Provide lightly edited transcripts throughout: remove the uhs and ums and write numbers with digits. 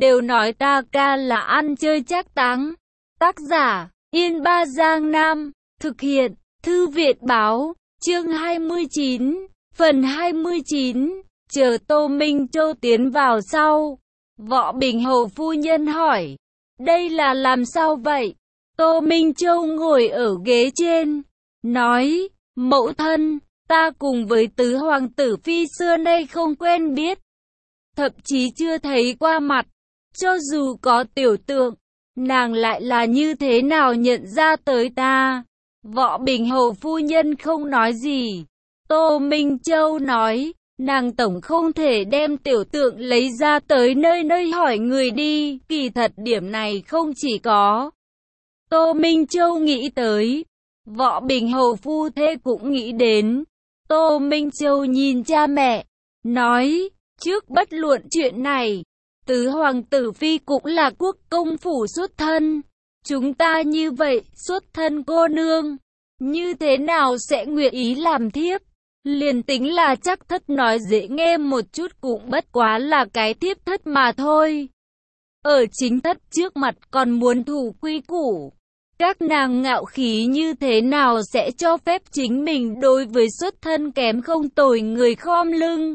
đều nói ta ca là ăn chơi trác táng. Tác giả, Yên Ba Giang Nam, thực hiện, Thư viện báo, chương 29, phần 29, chờ Tô Minh Châu tiến vào sau. Võ Bình Hầu phu nhân hỏi, đây là làm sao vậy? Tô Minh Châu ngồi ở ghế trên, nói, mẫu thân, ta cùng với tứ hoàng tử phi xưa nay không quen biết, thậm chí chưa thấy qua mặt, cho dù có tiểu tượng, nàng lại là như thế nào nhận ra tới ta? Võ Bình Hầu phu nhân không nói gì. Tô Minh Châu nói, nàng tổng không thể đem tiểu tượng lấy ra tới nơi nơi hỏi người đi, kỳ thật điểm này không chỉ có Tô Minh Châu nghĩ tới, Võ Bình Hầu phu thê cũng nghĩ đến. Tô Minh Châu nhìn cha mẹ, nói, trước bất luận chuyện này, tứ hoàng tử phi cũng là quốc công phủ xuất thân. Chúng ta như vậy, xuất thân cô nương, như thế nào sẽ nguyện ý làm thiếp? Liền tính là chắc thất nói dễ nghe một chút cũng bất quá là cái thiếp thất mà thôi. Ở chính thất trước mặt còn muốn thủ quy củ. Các nàng ngạo khí như thế nào sẽ cho phép chính mình đối với xuất thân kém không tồi người khom lưng?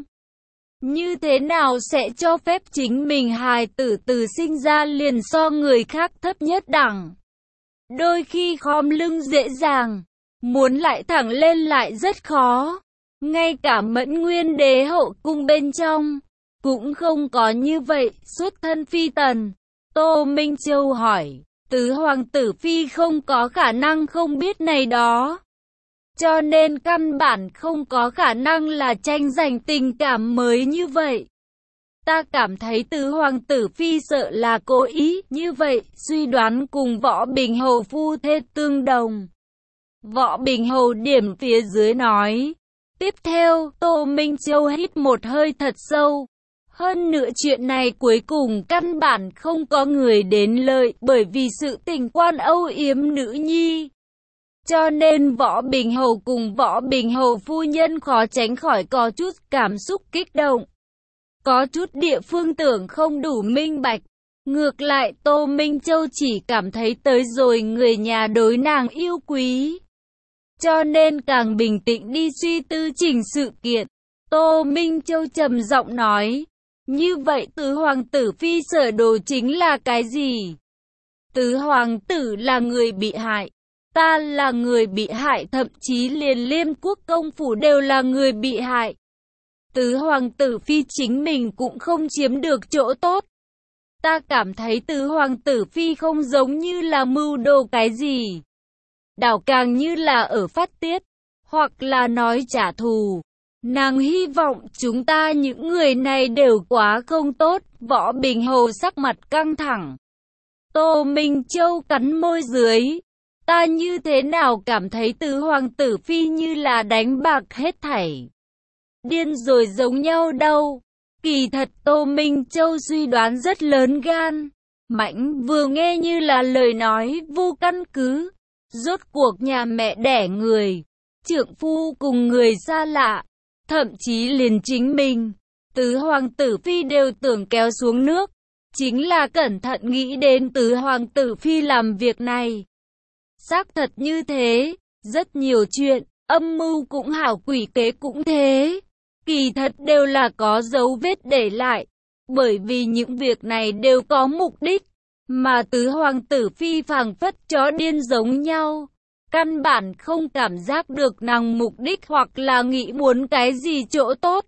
Như thế nào sẽ cho phép chính mình hài tử từ sinh ra liền so người khác thấp nhất đẳng? Đôi khi khom lưng dễ dàng, muốn lại thẳng lên lại rất khó. Ngay cả Mẫn Nguyên đế hậu cung bên trong, cũng không có như vậy, xuất thân phi tần. Tô Minh Châu hỏi, tứ hoàng tử phi không có khả năng không biết này đó. Cho nên căn bản không có khả năng là tranh giành tình cảm mới như vậy. Ta cảm thấy tứ hoàng tử phi sợ là cố ý như vậy, suy đoán cùng Võ Bình Hầu phu thê tương đồng. Võ Bình Hầu điểm phía dưới nói. Tiếp theo, Tô Minh Châu hít một hơi thật sâu. Hơn nữa chuyện này cuối cùng căn bản không có người đến lợi bởi vì sự tình quan âu yếm nữ nhi. Cho nên Võ Bình Hầu cùng Võ Bình Hầu phu nhân khó tránh khỏi có chút cảm xúc kích động. Có chút địa phương tưởng không đủ minh bạch. Ngược lại Tô Minh Châu chỉ cảm thấy tới rồi người nhà đối nàng yêu quý. Cho nên càng bình tĩnh đi suy tư chỉnh sự kiện. Tô Minh Châu trầm giọng nói. Như vậy tứ hoàng tử phi sở đồ chính là cái gì? Tứ hoàng tử là người bị hại. Ta là người bị hại, thậm chí liền Liêm quốc công phủ đều là người bị hại. Tứ hoàng tử phi chính mình cũng không chiếm được chỗ tốt. Ta cảm thấy tứ hoàng tử phi không giống như là mưu đồ cái gì. Đảo càng như là ở phát tiết, hoặc là nói trả thù. Nàng hy vọng chúng ta những người này đều quá không tốt. Võ Bình Hầu sắc mặt căng thẳng. Tô Minh Châu cắn môi dưới. Ta như thế nào cảm thấy tứ hoàng tử phi như là đánh bạc hết thảy. Điên rồi giống nhau đâu. Kỳ thật Tô Minh Châu suy đoán rất lớn gan. Mãnh vừa nghe như là lời nói vô căn cứ. Rốt cuộc nhà mẹ đẻ người, trượng phu cùng người xa lạ, thậm chí liền chính mình, tứ hoàng tử phi đều tưởng kéo xuống nước. Chính là cẩn thận nghĩ đến tứ hoàng tử phi làm việc này. Xác thật như thế, rất nhiều chuyện, âm mưu cũng hảo quỷ kế cũng thế. Kỳ thật đều là có dấu vết để lại, bởi vì những việc này đều có mục đích. Mà tứ hoàng tử phi phảng phất chó điên giống nhau. Căn bản không cảm giác được nàng mục đích hoặc là nghĩ muốn cái gì chỗ tốt.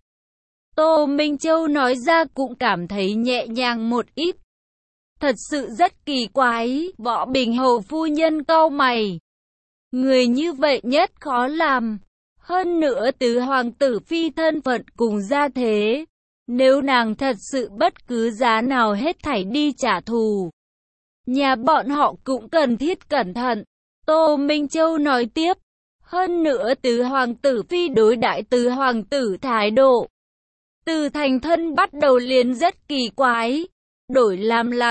Tô Minh Châu nói ra cũng cảm thấy nhẹ nhàng một ít. Thật sự rất kỳ quái, Võ Bình Hầu phu nhân cau mày. Người như vậy nhất khó làm. Hơn nữa tứ hoàng tử phi thân phận cùng gia thế. Nếu nàng thật sự bất cứ giá nào hết thảy đi trả thù, nhà bọn họ cũng cần thiết cẩn thận. Tô Minh Châu nói tiếp. Hơn nữa tứ hoàng tử phi đối đãi tứ hoàng tử thái độ từ thành thân bắt đầu liền rất kỳ quái. Đổi làm là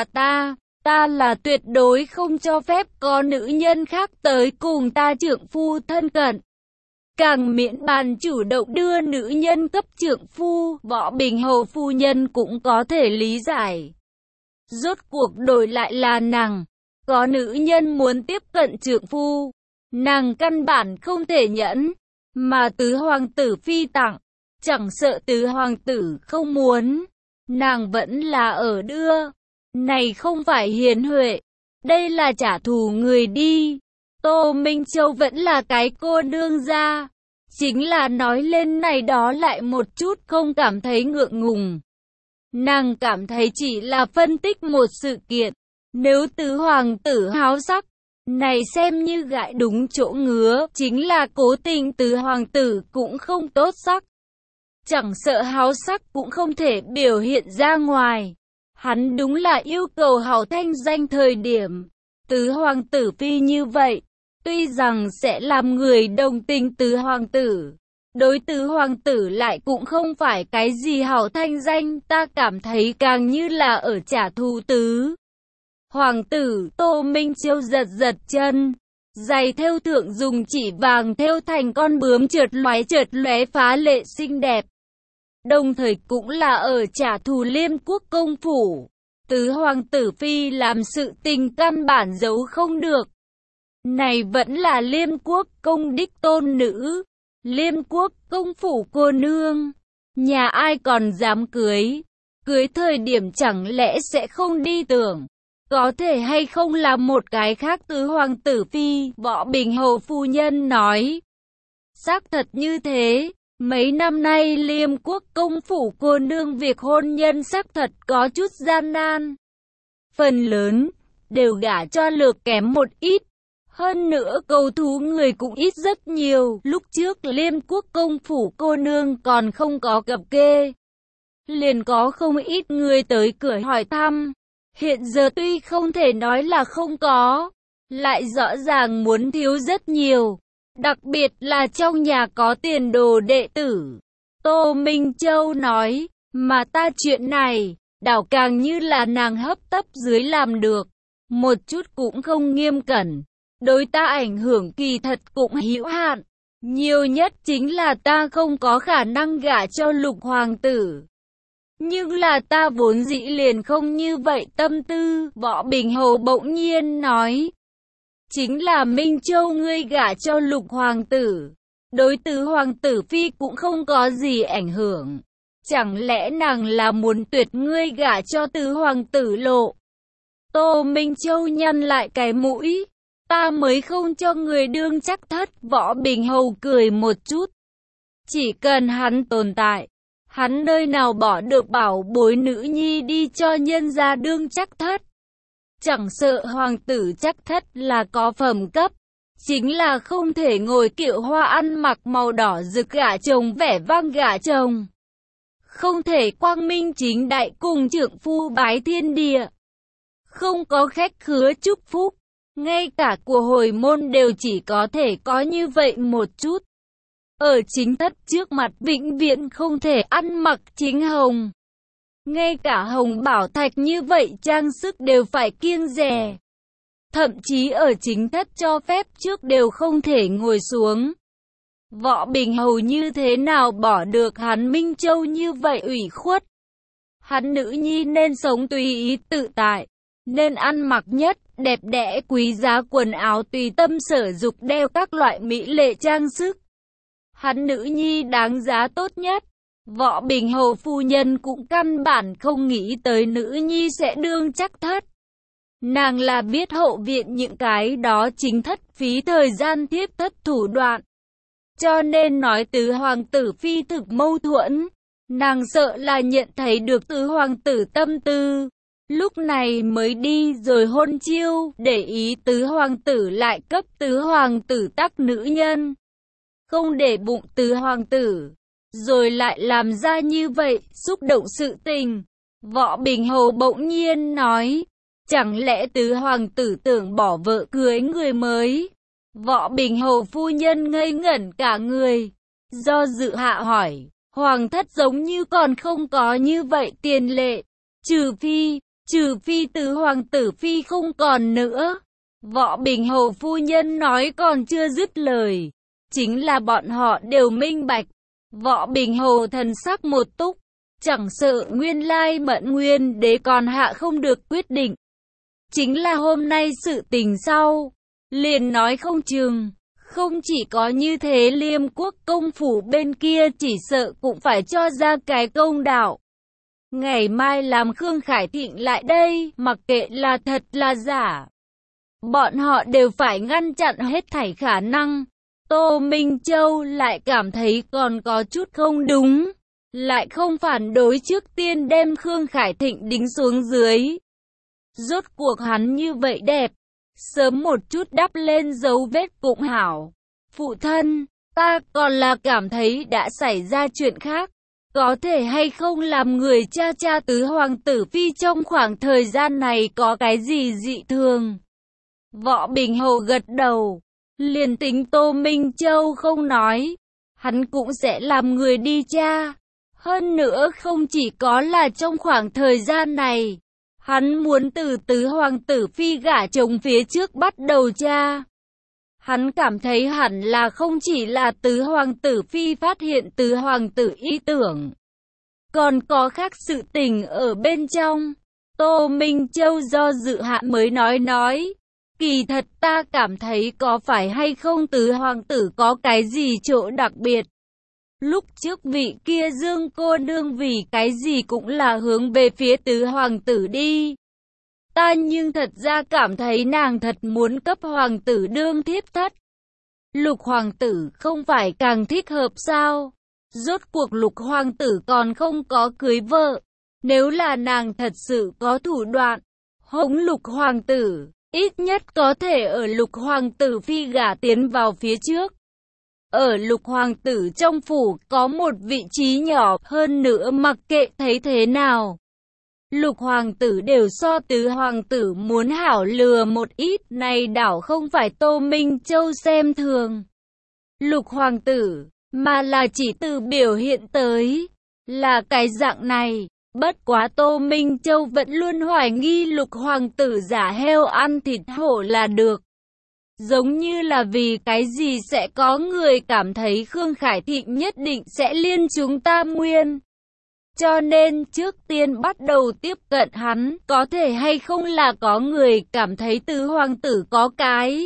ta là tuyệt đối không cho phép có nữ nhân khác tới cùng ta trượng phu thân cận. Càng miễn bàn chủ động đưa nữ nhân cấp trượng phu. Võ Bình Hầu phu nhân cũng có thể lý giải. Rốt cuộc đổi lại là nàng. Có nữ nhân muốn tiếp cận trượng phu, nàng căn bản không thể nhẫn, mà tứ hoàng tử phi tặng, chẳng sợ tứ hoàng tử không muốn, nàng vẫn là ở đưa. Này không phải hiền huệ, đây là trả thù người đi. Tô Minh Châu vẫn là cái cô nương gia, chính là nói lên này đó lại một chút không cảm thấy ngượng ngùng. Nàng cảm thấy chỉ là phân tích một sự kiện, nếu tứ hoàng tử háo sắc, này xem như gãi đúng chỗ ngứa, chính là cố tình tứ hoàng tử cũng không tốt sắc. Chẳng sợ háo sắc cũng không thể biểu hiện ra ngoài. Hắn đúng là yêu cầu hảo thanh danh thời điểm. Tứ hoàng tử phi như vậy, tuy rằng sẽ làm người đồng tình tứ hoàng tử, đối tứ hoàng tử lại cũng không phải cái gì hảo thanh danh, ta cảm thấy càng như là ở trả thù tứ hoàng tử. Tô Minh Chiêu giật giật chân, giày thêu thượng dùng chỉ vàng thêu thành con bướm chợt lóe phá lệ xinh đẹp. Đồng thời cũng là ở trả thù Liêm Quốc công phủ. Tứ hoàng tử phi làm sự tình căn bản giấu không được. Này vẫn là Liêm Quốc công đích tôn nữ, Liêm Quốc công phủ cô nương, nhà ai còn dám cưới? Cưới thời điểm chẳng lẽ sẽ không đi tưởng, có thể hay không là một cái khác tứ hoàng tử phi? Võ Bình Hầu phu nhân nói, xác thật như thế. Mấy năm nay Liêm Quốc công phủ cô nương việc hôn nhân xác thật có chút gian nan. Phần lớn đều gả cho lược kém một ít. Hơn nữa cầu thú người cũng ít rất nhiều. Lúc trước Liêm Quốc công phủ cô nương còn không có cập kê, liền có không ít người tới cửa hỏi thăm. Hiện giờ tuy không thể nói là không có, lại rõ ràng muốn thiếu rất nhiều. Đặc biệt là trong nhà có tiền đồ đệ tử. Tô Minh Châu nói, mà ta chuyện này, đảo càng như là nàng hấp tấp dưới làm được. Một chút cũng không nghiêm cẩn. Đối ta ảnh hưởng kỳ thật cũng hữu hạn. Nhiều nhất chính là ta không có khả năng gả cho Lục hoàng tử. Nhưng là ta vốn dĩ liền không như vậy tâm tư. Võ Bình Hầu bỗng nhiên nói, chính là Minh Châu ngươi gả cho Lục hoàng tử, đối tứ hoàng tử phi cũng không có gì ảnh hưởng. Chẳng lẽ nàng là muốn tuyệt ngươi gả cho tứ hoàng tử Lộ? Tô Minh Châu nhăn lại cái mũi, ta mới không cho người đương chắc thất. Võ Bình Hầu cười một chút, chỉ cần hắn tồn tại, hắn nơi nào bỏ được bảo bối nữ nhi đi cho nhân gia đương chắc thất. Chẳng sợ hoàng tử chắc thất là có phẩm cấp, chính là không thể ngồi kiệu hoa ăn mặc màu đỏ rực gả chồng vẻ vang gả chồng. Không thể quang minh chính đại cùng trượng phu bái thiên địa. Không có khách khứa chúc phúc, ngay cả của hồi môn đều chỉ có thể có như vậy một chút. Ở chính thất trước mặt vĩnh viễn không thể ăn mặc chính hồng. Ngay cả hồng bảo thạch như vậy trang sức đều phải kiêng dè. Thậm chí ở chính thất cho phép trước đều không thể ngồi xuống. Võ Bình Hầu như thế nào bỏ được hắn Minh Châu như vậy ủy khuất. Hắn nữ nhi nên sống tùy ý tự tại, nên ăn mặc nhất đẹp đẽ quý giá quần áo tùy tâm sở dục, đeo các loại mỹ lệ trang sức. Hắn nữ nhi đáng giá tốt nhất. Võ Bình Hầu phu nhân cũng căn bản không nghĩ tới nữ nhi sẽ đương chắc thất. Nàng là biết hậu viện những cái đó chính thất phí thời gian tiếp thất thủ đoạn. Cho nên nói tứ hoàng tử phi thực mâu thuẫn. Nàng sợ là nhận thấy được tứ hoàng tử tâm tư. Lúc này mới đi rồi hôn chiêu, để ý tứ hoàng tử lại cấp tứ hoàng tử tắc nữ nhân. Không để bụng tứ hoàng tử, rồi lại làm ra như vậy, xúc động sự tình. Võ Bình Hầu bỗng nhiên nói, chẳng lẽ tứ hoàng tử tưởng bỏ vợ cưới người mới? Võ Bình Hầu phu nhân ngây ngẩn cả người, do dự hạ hỏi, hoàng thất giống như còn không có như vậy tiền lệ, trừ phi tứ hoàng tử phi không còn nữa. Võ Bình Hầu phu nhân nói còn chưa dứt lời, chính là bọn họ đều minh bạch. Võ Bình Hầu thần sắc một túc, chẳng sợ nguyên lai Mẫn Nguyên Đế còn hạ không được quyết định. Chính là hôm nay sự tình sau, liền nói không chừng, không chỉ có như thế Liêm Quốc công phủ bên kia chỉ sợ cũng phải cho ra cái công đạo. Ngày mai làm Khương Khải Thịnh lại đây, mặc kệ là thật là giả. Bọn họ đều phải ngăn chặn hết thảy khả năng. Tô Minh Châu lại cảm thấy còn có chút không đúng, lại không phản đối trước tiên đem Khương Khải Thịnh đính xuống dưới. Rốt cuộc hắn như vậy đẹp, sớm một chút đắp lên dấu vết cũng hảo. Phụ thân, ta còn là cảm thấy đã xảy ra chuyện khác. Có thể hay không làm người cha tứ hoàng tử phi trong khoảng thời gian này có cái gì dị thường? Võ Bình Hầu gật đầu, liền tính Tô Minh Châu không nói, hắn cũng sẽ làm người đi tra. Hơn nữa không chỉ có là trong khoảng thời gian này, hắn muốn từ tứ hoàng tử phi gả chồng phía trước bắt đầu tra. Hắn cảm thấy hẳn là không chỉ là tứ hoàng tử phi phát hiện tứ hoàng tử ý tưởng, còn có khác sự tình ở bên trong. Tô Minh Châu do dự hạ mới nói, kỳ thật ta cảm thấy có phải hay không tứ hoàng tử có cái gì chỗ đặc biệt. Lúc trước vị kia Dương cô nương vì cái gì cũng là hướng về phía tứ hoàng tử đi. Ta nhưng thật ra cảm thấy nàng thật muốn cấp hoàng tử đương thiếp thất. Lục hoàng tử không phải càng thích hợp sao? Rốt cuộc Lục hoàng tử còn không có cưới vợ. Nếu là nàng thật sự có thủ đoạn, hống Lục hoàng tử, ít nhất có thể ở Lục hoàng tử phi gả tiến vào phía trước. Ở Lục hoàng tử trong phủ có một vị trí nhỏ, hơn nữa mặc kệ thấy thế nào, Lục hoàng tử đều so tứ hoàng tử muốn hảo lừa một ít. Này đảo không phải Tô Minh Châu xem thường Lục hoàng tử, mà là chỉ từ biểu hiện tới là cái dạng này. Bất quá Tô Minh Châu vẫn luôn hoài nghi Lục hoàng tử giả heo ăn thịt hổ là được. Giống như là vì cái gì sẽ có người cảm thấy Khương Khải Thịnh nhất định sẽ liên chúng Tam Nguyên. Cho nên trước tiên bắt đầu tiếp cận hắn, có thể hay không là có người cảm thấy tứ hoàng tử có cái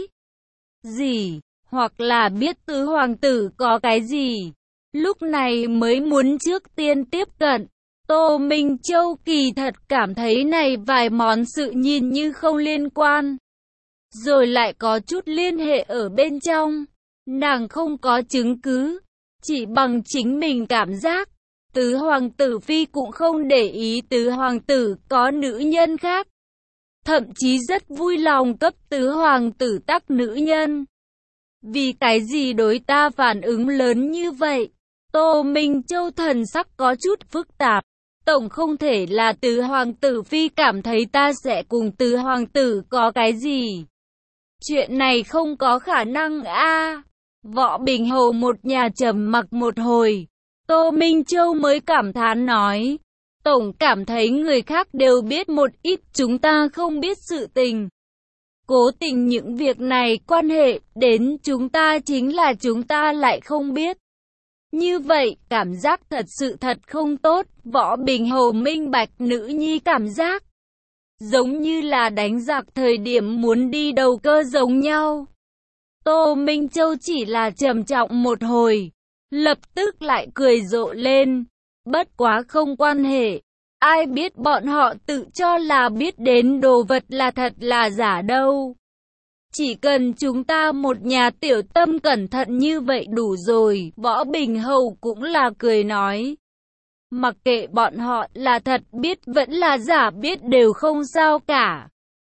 gì, hoặc là biết tứ hoàng tử có cái gì, lúc này mới muốn trước tiên tiếp cận. Tô Minh Châu kỳ thật cảm thấy này vài món sự nhìn như không liên quan, rồi lại có chút liên hệ ở bên trong. Nàng không có chứng cứ, chỉ bằng chính mình cảm giác. Tứ hoàng tử phi cũng không để ý tứ hoàng tử có nữ nhân khác, thậm chí rất vui lòng cấp tứ hoàng tử tắc nữ nhân. Vì cái gì đối ta phản ứng lớn như vậy? Tô Minh Châu thần sắc có chút phức tạp. Tổng không thể là tứ hoàng tử phi cảm thấy ta sẽ cùng tứ hoàng tử có cái gì. Chuyện này không có khả năng a. Võ Bình Hầu một nhà trầm mặc một hồi. Tô Minh Châu mới cảm thán nói, tổng cảm thấy người khác đều biết một ít chúng ta không biết sự tình. Cố tình những việc này quan hệ đến chúng ta chính là chúng ta lại không biết. Như vậy, cảm giác thật sự thật không tốt. Võ Bình Hầu minh bạch nữ nhi cảm giác, giống như là đánh giặc thời điểm muốn đi đầu cơ giống nhau. Tô Minh Châu chỉ là trầm trọng một hồi, lập tức lại cười rộ lên. Bất quá không quan hệ, ai biết bọn họ tự cho là biết đến đồ vật là thật là giả đâu. Chỉ cần chúng ta một nhà tiểu tâm cẩn thận như vậy đủ rồi. Võ Bình Hầu cũng là cười nói, mặc kệ bọn họ là thật biết vẫn là giả biết đều không sao cả.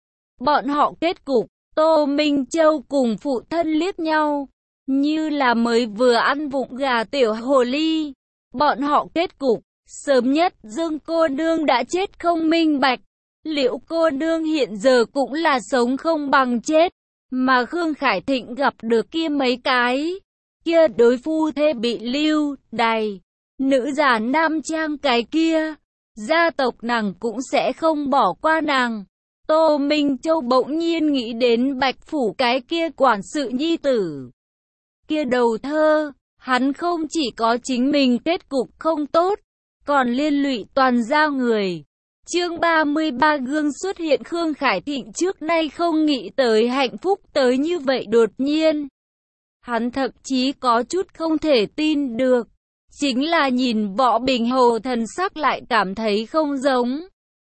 Bọn họ kết cục. Tô Minh Châu cùng phụ thân liếc nhau, như là mới vừa ăn vụng gà tiểu hồ ly. Bọn họ kết cục, sớm nhất Dương cô nương đã chết không minh bạch, Liễu cô nương hiện giờ cũng là sống không bằng chết, mà Khương Khải Thịnh gặp được kia mấy cái, kia đối phu thê bị lưu đày, nữ giả nam trang cái kia, gia tộc nàng cũng sẽ không bỏ qua nàng. Tô Minh Châu bỗng nhiên nghĩ đến Bạch Phủ cái kia quản sự nhi tử. Kia đầu thơ, hắn không chỉ có chính mình kết cục không tốt, còn liên lụy toàn gia người. Chương 33 gương xuất hiện. Khương Khải Thịnh trước nay không nghĩ tới hạnh phúc tới như vậy đột nhiên. Hắn thậm chí có chút không thể tin được. Chính là nhìn Võ Bình Hầu thần sắc lại cảm thấy không giống.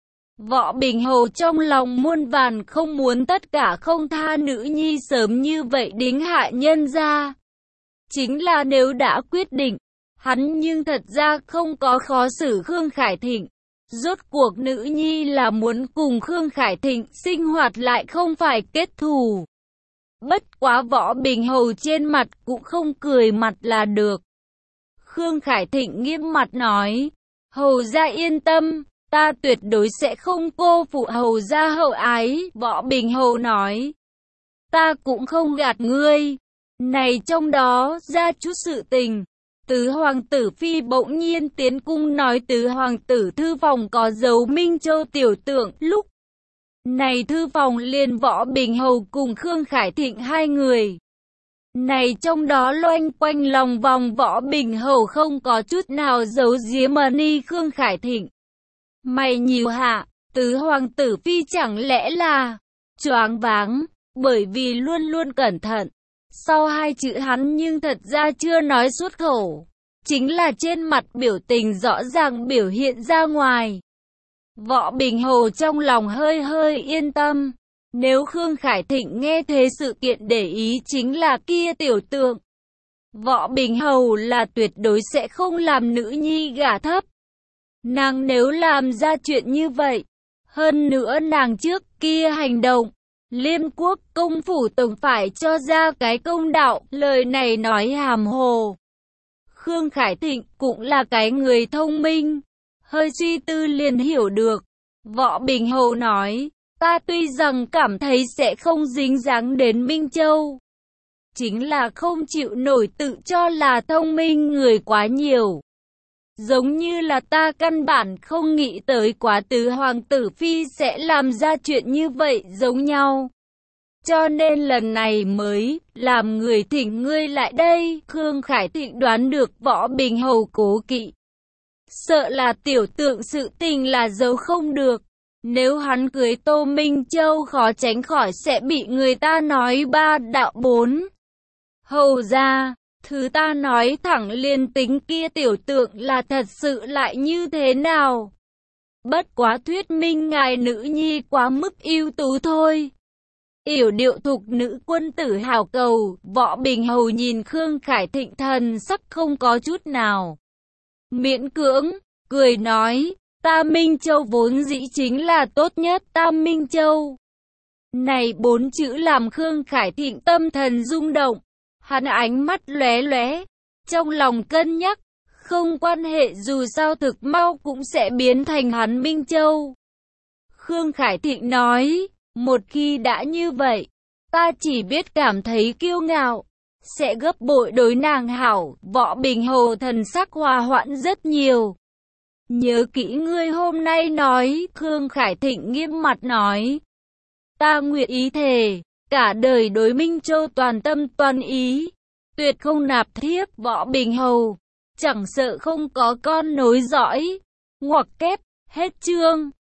Võ Bình Hầu trong lòng muôn vàn không muốn tất cả không tha nữ nhi sớm như vậy đính hạ nhân ra. Chính là nếu đã quyết định, hắn nhưng thật ra không có khó xử Khương Khải Thịnh. Rốt cuộc nữ nhi là muốn cùng Khương Khải Thịnh sinh hoạt lại không phải kết thù. Bất quá Võ Bình Hầu trên mặt cũng không cười mặt là được. Khương Khải Thịnh nghiêm mặt nói, hầu gia yên tâm, ta tuyệt đối sẽ không cô phụ hầu gia hậu ái. Võ Bình Hầu nói, ta cũng không gạt ngươi. Này trong đó ra chút sự tình. Tứ hoàng tử phi bỗng nhiên tiến cung nói tứ hoàng tử thư phòng có dấu Minh Châu tiểu tượng. Lúc này thư phòng liền Võ Bình Hầu cùng Khương Khải Thịnh hai người. Này trong đó loanh quanh lòng vòng Võ Bình Hầu không có chút nào giấu giếm ni Khương Khải Thịnh. Mày nhíu hạ, tứ hoàng tử phi chẳng lẽ là choáng váng, bởi vì luôn luôn cẩn thận. Sau hai chữ hắn nhưng thật ra chưa nói xuất khẩu, chính là trên mặt biểu tình rõ ràng biểu hiện ra ngoài. Võ Bình Hầu trong lòng hơi hơi yên tâm. Nếu Khương Khải Thịnh nghe thế sự kiện để ý chính là kia tiểu tượng, Võ Bình Hầu là tuyệt đối sẽ không làm nữ nhi gả thấp. Nàng nếu làm ra chuyện như vậy, hơn nữa nàng trước kia hành động, Liêm Quốc công phủ tổng phải cho ra cái công đạo. Lời này nói hàm hồ. Khương Khải Thịnh cũng là cái người thông minh, hơi suy tư liền hiểu được. Võ Bình Hầu nói, ta tuy rằng cảm thấy sẽ không dính dáng đến Minh Châu, chính là không chịu nổi tự cho là thông minh người quá nhiều. Giống như là ta căn bản không nghĩ tới quá tứ hoàng tử phi sẽ làm ra chuyện như vậy giống nhau. Cho nên lần này mới làm người thỉnh ngươi lại đây. Khương Khải Thịnh đoán được Võ Bình Hầu cố kỵ, sợ là tiểu tượng sự tình là giấu không được. Nếu hắn cưới Tô Minh Châu khó tránh khỏi sẽ bị người ta nói ba đạo bốn. Hầu ra, thứ ta nói thẳng liền tính kia tiểu tượng là thật sự lại như thế nào? Bất quá thuyết minh ngài nữ nhi quá mức ưu tú thôi. Yểu điệu thục nữ quân tử hào cầu. Võ Bình Hầu nhìn Khương Khải Thịnh thần sắc không có chút nào miễn cưỡng, cười nói, ta Minh Châu vốn dĩ chính là tốt nhất. Ta Minh Châu. Này bốn chữ làm Khương Khải Thịnh tâm thần rung động. Hắn ánh mắt lóe lóe, trong lòng cân nhắc, không quan hệ dù sao thực mau cũng sẽ biến thành hắn Minh Châu. Khương Khải Thịnh nói, một khi đã như vậy, ta chỉ biết cảm thấy kiêu ngạo, sẽ gấp bội đối nàng hảo. Võ Bình Hầu thần sắc hòa hoãn rất nhiều. Nhớ kỹ ngươi hôm nay nói. Khương Khải Thịnh nghiêm mặt nói, ta nguyện ý thề, cả đời đối Minh Châu toàn tâm toàn ý, tuyệt không nạp thiếp. Võ Bình Hầu chẳng sợ không có con nối dõi. Ngoặc kép, hết chương.